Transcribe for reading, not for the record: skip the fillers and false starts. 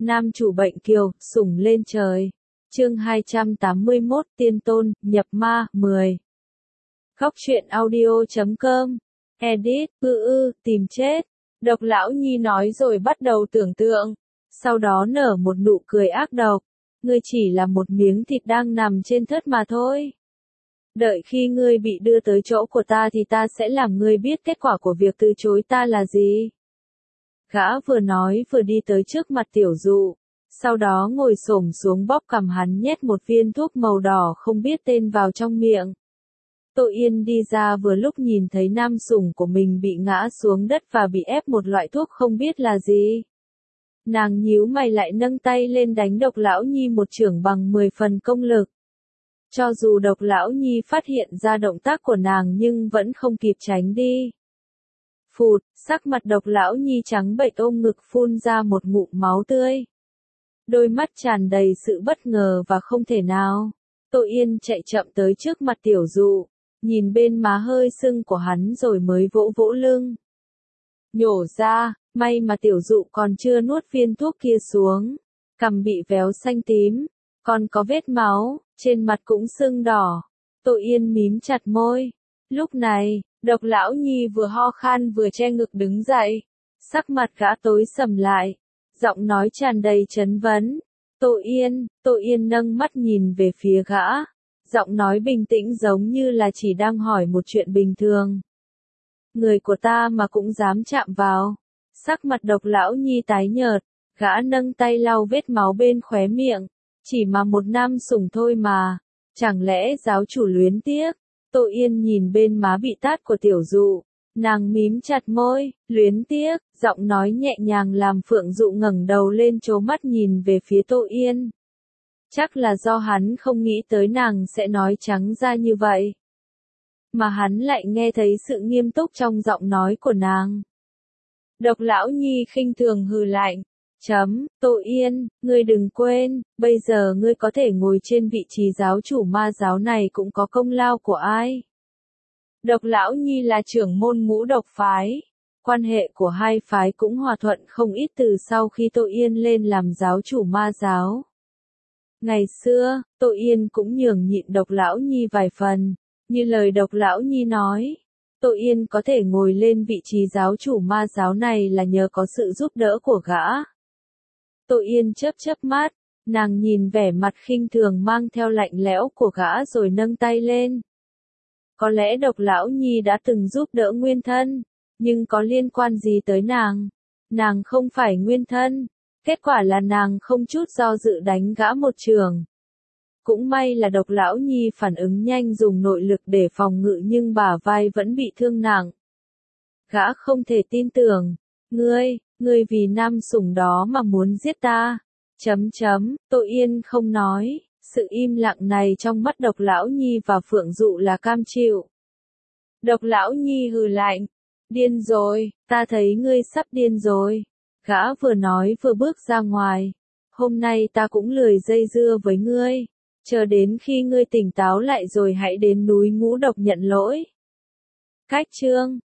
Nam chủ bệnh kiều, sủng lên trời. Chương 281 Tiên tôn, nhập ma, 10. Góc truyện audio.com. Edit, tìm chết. Độc lão nhi nói rồi bắt đầu tưởng tượng. Sau đó nở một nụ cười ác độc. Ngươi chỉ là một miếng thịt đang nằm trên thớt mà thôi. Đợi khi ngươi bị đưa tới chỗ của ta thì ta sẽ làm ngươi biết kết quả của việc từ chối ta là gì. Gã vừa nói vừa đi tới trước mặt tiểu dụ. Sau đó ngồi xổm xuống bóp cằm hắn nhét một viên thuốc màu đỏ không biết tên vào trong miệng. Tô Yên đi ra vừa lúc nhìn thấy nam sủng của mình bị ngã xuống đất và bị ép một loại thuốc không biết là gì. Nàng nhíu mày lại nâng tay lên đánh Độc Lão Nhi một chưởng bằng 10 phần công lực. Cho dù Độc Lão Nhi phát hiện ra động tác của nàng nhưng vẫn không kịp tránh đi. Phụt, sắc mặt Độc Lão Nhi trắng bệch ôm ngực phun ra một ngụm máu tươi. Đôi mắt tràn đầy sự bất ngờ và không thể nào. Tô Yên chạy chậm tới trước mặt tiểu dụ, nhìn bên má hơi sưng của hắn rồi mới vỗ vỗ lưng. Nhổ ra, may mà tiểu dụ còn chưa nuốt viên thuốc kia xuống. Cằm bị véo xanh tím, còn có vết máu, trên mặt cũng sưng đỏ. Tô Yên mím chặt môi. Lúc này, Độc Lão Nhi vừa ho khan vừa che ngực đứng dậy. Sắc mặt gã tối sầm lại. Giọng nói tràn đầy trấn vấn. Tô Yên nâng mắt nhìn về phía gã. Giọng nói bình tĩnh giống như là chỉ đang hỏi một chuyện bình thường. Người của ta mà cũng dám chạm vào. Sắc mặt Độc Lão Nhi tái nhợt. Gã nâng tay lau vết máu bên khóe miệng. Chỉ mà một nam sủng thôi mà. Chẳng lẽ giáo chủ luyến tiếc? Tô Yên nhìn bên má bị tát của tiểu dụ. Nàng mím chặt môi, luyến tiếc, giọng nói nhẹ nhàng làm Phượng Dụ ngẩng đầu lên trố mắt nhìn về phía Tô Yên. Chắc là do hắn không nghĩ tới nàng sẽ nói trắng ra như vậy. Mà hắn lại nghe thấy sự nghiêm túc trong giọng nói của nàng. Độc Lão Nhi khinh thường hừ lạnh. Tô Yên, ngươi đừng quên, bây giờ ngươi có thể ngồi trên vị trí giáo chủ ma giáo này cũng có công lao của ai. Độc Lão Nhi là trưởng môn Ngũ Độc phái. Quan hệ của hai phái cũng hòa thuận không ít từ sau khi Tô Yên lên làm giáo chủ ma giáo. Ngày xưa, Tô Yên cũng nhường nhịn Độc Lão Nhi vài phần. Như lời Độc Lão Nhi nói, Tô Yên có thể ngồi lên vị trí giáo chủ ma giáo này là nhờ có sự giúp đỡ của gã. Tô Yên chớp mắt, nàng nhìn vẻ mặt khinh thường mang theo lạnh lẽo của gã rồi nâng tay lên. Có lẽ Độc Lão Nhi đã từng giúp đỡ nguyên thân, nhưng có liên quan gì tới nàng? Nàng không phải nguyên thân, kết quả là nàng không chút do dự đánh gã một chưởng. Cũng may là Độc Lão Nhi phản ứng nhanh dùng nội lực để phòng ngự nhưng bả vai vẫn bị thương nặng. Gã không thể tin tưởng, ngươi vì nam sủng đó mà muốn giết ta. Tô Yên không nói. Sự im lặng này trong mắt Độc Lão Nhi và Phượng Dụ là cam chịu. Độc Lão Nhi hừ lạnh. Điên rồi, ta thấy ngươi sắp điên rồi. Gã vừa nói vừa bước ra ngoài. Hôm nay ta cũng lười dây dưa với ngươi. Chờ đến khi ngươi tỉnh táo lại rồi hãy đến núi Ngũ Độc nhận lỗi. Cách chương